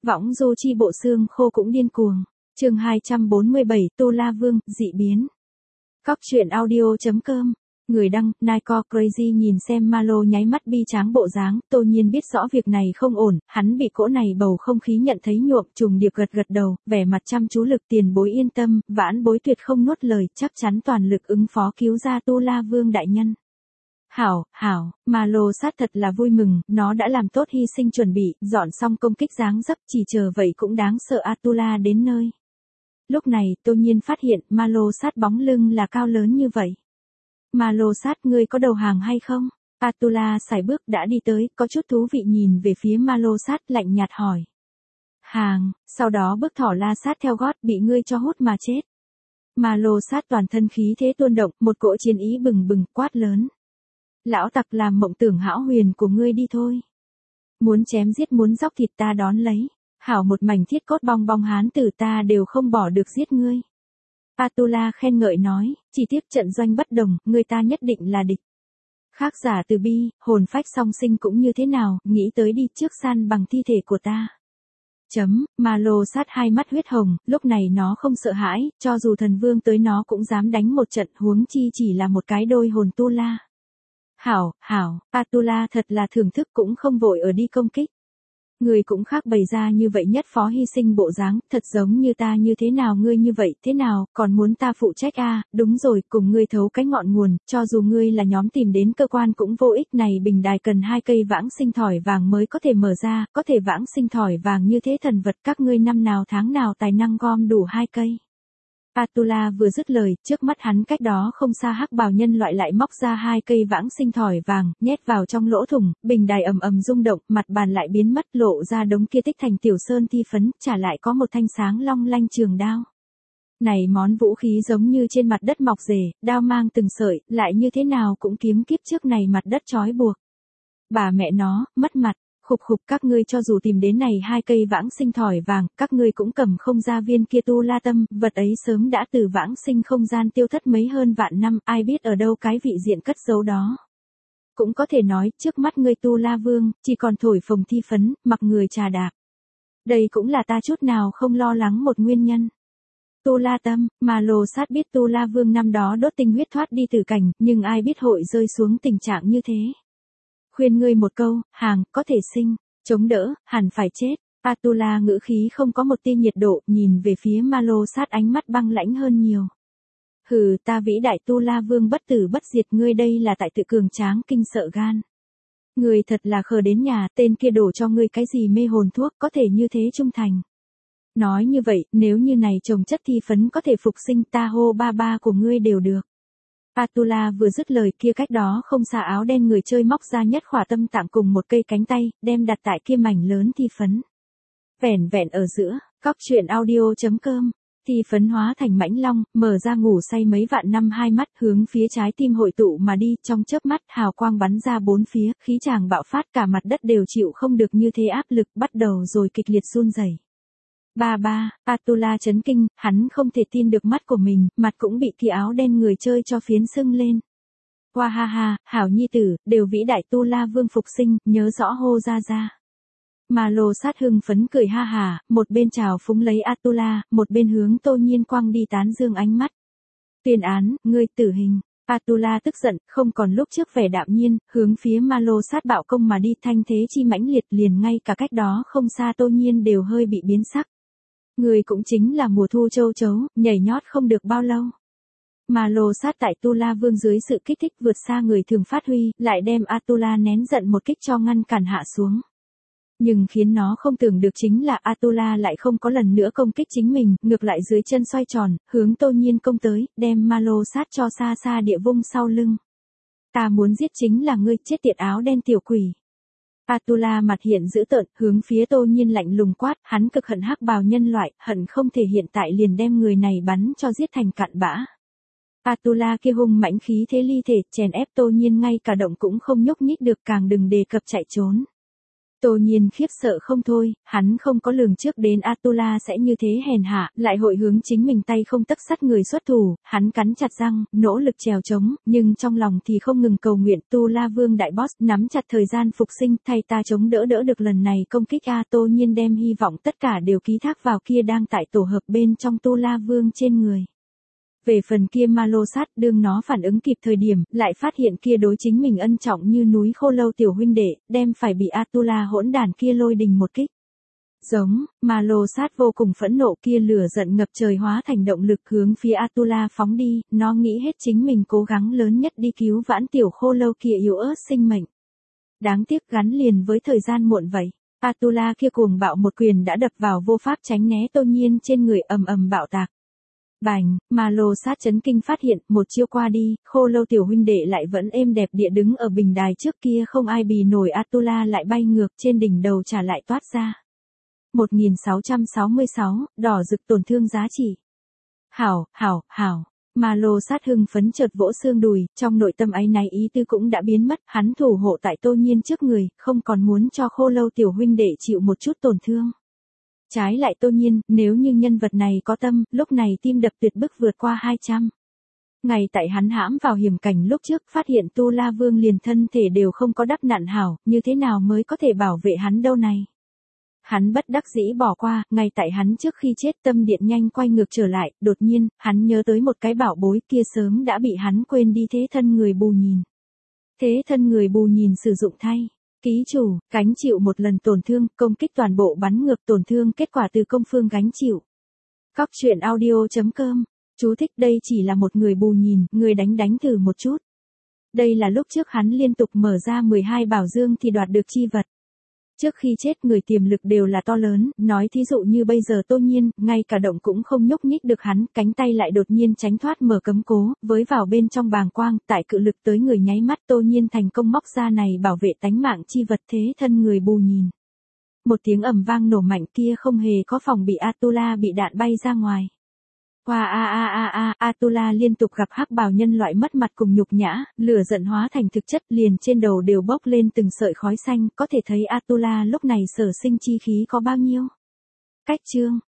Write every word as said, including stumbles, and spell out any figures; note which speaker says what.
Speaker 1: Võng du chi bộ xương khô cũng điên cuồng. Chương hai trăm bốn mươi bảy, Tu La Vương, dị biến. Cóc truyện audio chấm com. Người đăng, Nico Crazy nhìn xem Malo nháy mắt bi tráng bộ dáng, Tô Nhiên biết rõ việc này không ổn, hắn bị cỗ này bầu không khí nhận thấy nhuộm, trùng điệp gật gật đầu, vẻ mặt chăm chú lực tiền bối yên tâm, vãn bối tuyệt không nuốt lời, chắc chắn toàn lực ứng phó cứu ra Tu La Vương đại nhân. Hảo, hảo, Malo sát thật là vui mừng, nó đã làm tốt hy sinh chuẩn bị, dọn xong công kích dáng dấp, chỉ chờ vậy cũng đáng sợ Atula đến nơi. Lúc này, Tô Nhiên phát hiện, Malo sát bóng lưng là cao lớn như vậy. Malo sát, ngươi có đầu hàng hay không? Atula sải bước đã đi tới, có chút thú vị nhìn về phía Malo sát, lạnh nhạt hỏi. Hàng, sau đó bước thỏ la sát theo gót, bị ngươi cho hút mà chết. Malo sát toàn thân khí thế tuôn động, một cỗ chiến ý bừng bừng, quát lớn. Lão tặc làm mộng tưởng hão huyền của ngươi đi thôi. Muốn chém giết muốn dóc thịt ta đón lấy. Hảo một mảnh thiết cốt bong bong hán tử ta đều không bỏ được giết ngươi. Atula khen ngợi nói, chỉ tiếc trận doanh bất đồng, người ta nhất định là địch. Khác giả từ bi, hồn phách song sinh cũng như thế nào, nghĩ tới đi trước san bằng thi thể của ta. Chấm, Malo sát hai mắt huyết hồng, lúc này nó không sợ hãi, cho dù thần vương tới nó cũng dám đánh một trận, huống chi chỉ là một cái đôi hồn tu la. Hảo, hảo, Atula thật là thưởng thức cũng không vội ở đi công kích. Người cũng khác bày ra như vậy nhất phó hy sinh bộ dáng, thật giống như ta như thế nào ngươi như vậy, thế nào, còn muốn ta phụ trách a? À, đúng rồi, cùng ngươi thấu cái ngọn nguồn, cho dù ngươi là nhóm tìm đến cơ quan cũng vô ích này bình đài cần hai cây vãng sinh thỏi vàng mới có thể mở ra, có thể vãng sinh thỏi vàng như thế thần vật các ngươi năm nào tháng nào tài năng gom đủ hai cây. Atula vừa dứt lời, trước mắt hắn cách đó không xa hắc bào nhân loại lại móc ra hai cây vãng sinh thỏi vàng, nhét vào trong lỗ thủng, bình đài ầm ầm rung động, mặt bàn lại biến mất lộ ra đống kia tích thành tiểu sơn thi phấn, trả lại có một thanh sáng long lanh trường đao. Này món vũ khí giống như trên mặt đất mọc rể, đao mang từng sợi, lại như thế nào cũng kiếm kiếp trước này mặt đất trói buộc. Bà mẹ nó, mất mặt. Khục khục các ngươi cho dù tìm đến này hai cây vãng sinh thỏi vàng, các ngươi cũng cầm không ra viên kia tu la tâm, vật ấy sớm đã từ vãng sinh không gian tiêu thất mấy hơn vạn năm, ai biết ở đâu cái vị diện cất giấu đó. Cũng có thể nói, trước mắt ngươi tu la vương, chỉ còn thổi phồng thi phấn, mặc người trà đạp. Đây cũng là ta chút nào không lo lắng một nguyên nhân. Tu la tâm, Malo sát biết tu la vương năm đó đốt tinh huyết thoát đi từ cảnh, nhưng ai biết hội rơi xuống tình trạng như thế. Khuyên ngươi một câu, hàng, có thể sinh, chống đỡ, hẳn phải chết. Atula ngữ khí không có một tia nhiệt độ, nhìn về phía Malo sát ánh mắt băng lãnh hơn nhiều. Hừ, ta vĩ đại Tu La Vương bất tử bất diệt ngươi đây là tại tự cường tráng kinh sợ gan. Ngươi thật là khờ đến nhà, tên kia đổ cho ngươi cái gì mê hồn thuốc có thể như thế trung thành. Nói như vậy, nếu như này trồng chất thi phấn có thể phục sinh ta hô ba ba của ngươi đều được. Atula vừa dứt lời kia cách đó không xa áo đen người chơi móc ra nhất khỏa tâm tạng cùng một cây cánh tay, đem đặt tại kia mảnh lớn thi phấn. Vẻn vẹn ở giữa, cóc truyện audio chấm com, thi phấn hóa thành mãnh long, mở ra ngủ say mấy vạn năm hai mắt hướng phía trái tim hội tụ mà đi, trong chớp mắt hào quang bắn ra bốn phía, khí tràng bạo phát cả mặt đất đều chịu không được như thế áp lực bắt đầu rồi kịch liệt run rẩy. Ba ba, Atula chấn kinh, hắn không thể tin được mắt của mình, mặt cũng bị thì áo đen người chơi cho phiến sưng lên. Hoa ha ha, hảo nhi tử, đều vĩ đại Tu La Vương phục sinh, nhớ rõ hô ra ra. Malo sát hưng phấn cười ha hà, một bên chào phúng lấy Atula, một bên hướng Tô Nhiên quăng đi tán dương ánh mắt. Tuyên án, ngươi tử hình. Atula tức giận, không còn lúc trước vẻ đạm nhiên, hướng phía Malo sát bạo công mà đi thanh thế chi mãnh liệt liền ngay cả cách đó không xa Tô Nhiên đều hơi bị biến sắc. Người cũng chính là mùa thu châu chấu, nhảy nhót không được bao lâu. Malo sát tại Tu La Vương dưới sự kích thích vượt xa người thường phát huy, lại đem Atula nén giận một kích cho ngăn cản hạ xuống. Nhưng khiến nó không tưởng được chính là Atula lại không có lần nữa công kích chính mình, ngược lại dưới chân xoay tròn, hướng Tô Nhiên công tới, đem Malo sát cho xa xa địa vung sau lưng. Ta muốn giết chính là ngươi chết tiệt áo đen tiểu quỷ. Atula mặt hiện dữ tợn, hướng phía Tô Nhiên lạnh lùng quát, hắn cực hận hắc bào nhân loại, hận không thể hiện tại liền đem người này bắn cho giết thành cặn bã. Atula kia hung mãnh khí thế ly thể, chèn ép Tô Nhiên ngay cả động cũng không nhúc nhích được càng đừng đề cập chạy trốn. Tô Nhiên khiếp sợ không thôi, hắn không có lường trước đến Atula sẽ như thế hèn hạ, lại hội hướng chính mình tay không tấc sắt người xuất thủ, hắn cắn chặt răng, nỗ lực trèo chống, nhưng trong lòng thì không ngừng cầu nguyện Tu La Vương đại boss nắm chặt thời gian phục sinh thay ta chống đỡ đỡ được lần này công kích a. Tô Nhiên đem hy vọng tất cả đều ký thác vào kia đang tại tổ hợp bên trong Tu La Vương trên người. Về phần kia ma lô sát đương nó phản ứng kịp thời điểm, lại phát hiện kia đối chính mình ân trọng như núi khô lâu tiểu huynh đệ, đem phải bị Atula hỗn đản kia lôi đình một kích. Giống, ma lô sát vô cùng phẫn nộ kia lửa giận ngập trời hóa thành động lực hướng phía Atula phóng đi, nó nghĩ hết chính mình cố gắng lớn nhất đi cứu vãn tiểu khô lâu kia yếu ớt sinh mệnh. Đáng tiếc gắn liền với thời gian muộn vậy. Atula kia cuồng bạo một quyền đã đập vào vô pháp tránh né Tô Nhiên trên người ầm ầm bạo tạc. Bành, ma lô sát chấn kinh phát hiện, một chiêu qua đi, khô lâu tiểu huynh đệ lại vẫn êm đẹp địa đứng ở bình đài trước kia không ai bì nổi Atula lại bay ngược trên đỉnh đầu trả lại toát ra. một nghìn sáu trăm sáu mươi sáu, đỏ rực tổn thương giá trị. Hảo, hảo, hảo. Ma lô sát hưng phấn chợt vỗ xương đùi, trong nội tâm áy náy ý tư cũng đã biến mất, hắn thủ hộ tại Tô Nhiên trước người, không còn muốn cho khô lâu tiểu huynh đệ chịu một chút tổn thương. Trái lại Tô Nhiên, nếu như nhân vật này có tâm, lúc này tim đập tuyệt bức vượt qua hai trăm. Ngày tại hắn hãm vào hiểm cảnh lúc trước, phát hiện Tu La Vương liền thân thể đều không có đắp nạn hảo, như thế nào mới có thể bảo vệ hắn đâu này. Hắn bất đắc dĩ bỏ qua, ngay tại hắn trước khi chết tâm điện nhanh quay ngược trở lại, đột nhiên, hắn nhớ tới một cái bảo bối kia sớm đã bị hắn quên đi thế thân người bù nhìn. Thế thân người bù nhìn sử dụng thay. Ký chủ, gánh chịu một lần tổn thương, công kích toàn bộ bắn ngược tổn thương kết quả từ công phương gánh chịu. Cóc truyện audio chấm com. Chú thích đây chỉ là một người bù nhìn, người đánh đánh thử một chút. Đây là lúc trước hắn liên tục mở ra mười hai bảo dương thì đoạt được chi vật. Trước khi chết người tiềm lực đều là to lớn, nói thí dụ như bây giờ Tô Nhiên, ngay cả động cũng không nhúc nhích được hắn, cánh tay lại đột nhiên tránh thoát mở cấm cố, với vào bên trong bàng quang, tại cự lực tới người nháy mắt Tô Nhiên thành công móc ra này bảo vệ tánh mạng chi vật thế thân người bù nhìn. Một tiếng ầm vang nổ mạnh kia không hề có phòng bị Atula bị đạn bay ra ngoài. Qua a a a a, Atula liên tục gặp hắc bào nhân loại mất mặt cùng nhục nhã, lửa giận hóa thành thực chất liền trên đầu đều bốc lên từng sợi khói xanh, có thể thấy Atula lúc này sở sinh chi khí có bao nhiêu. Cách chương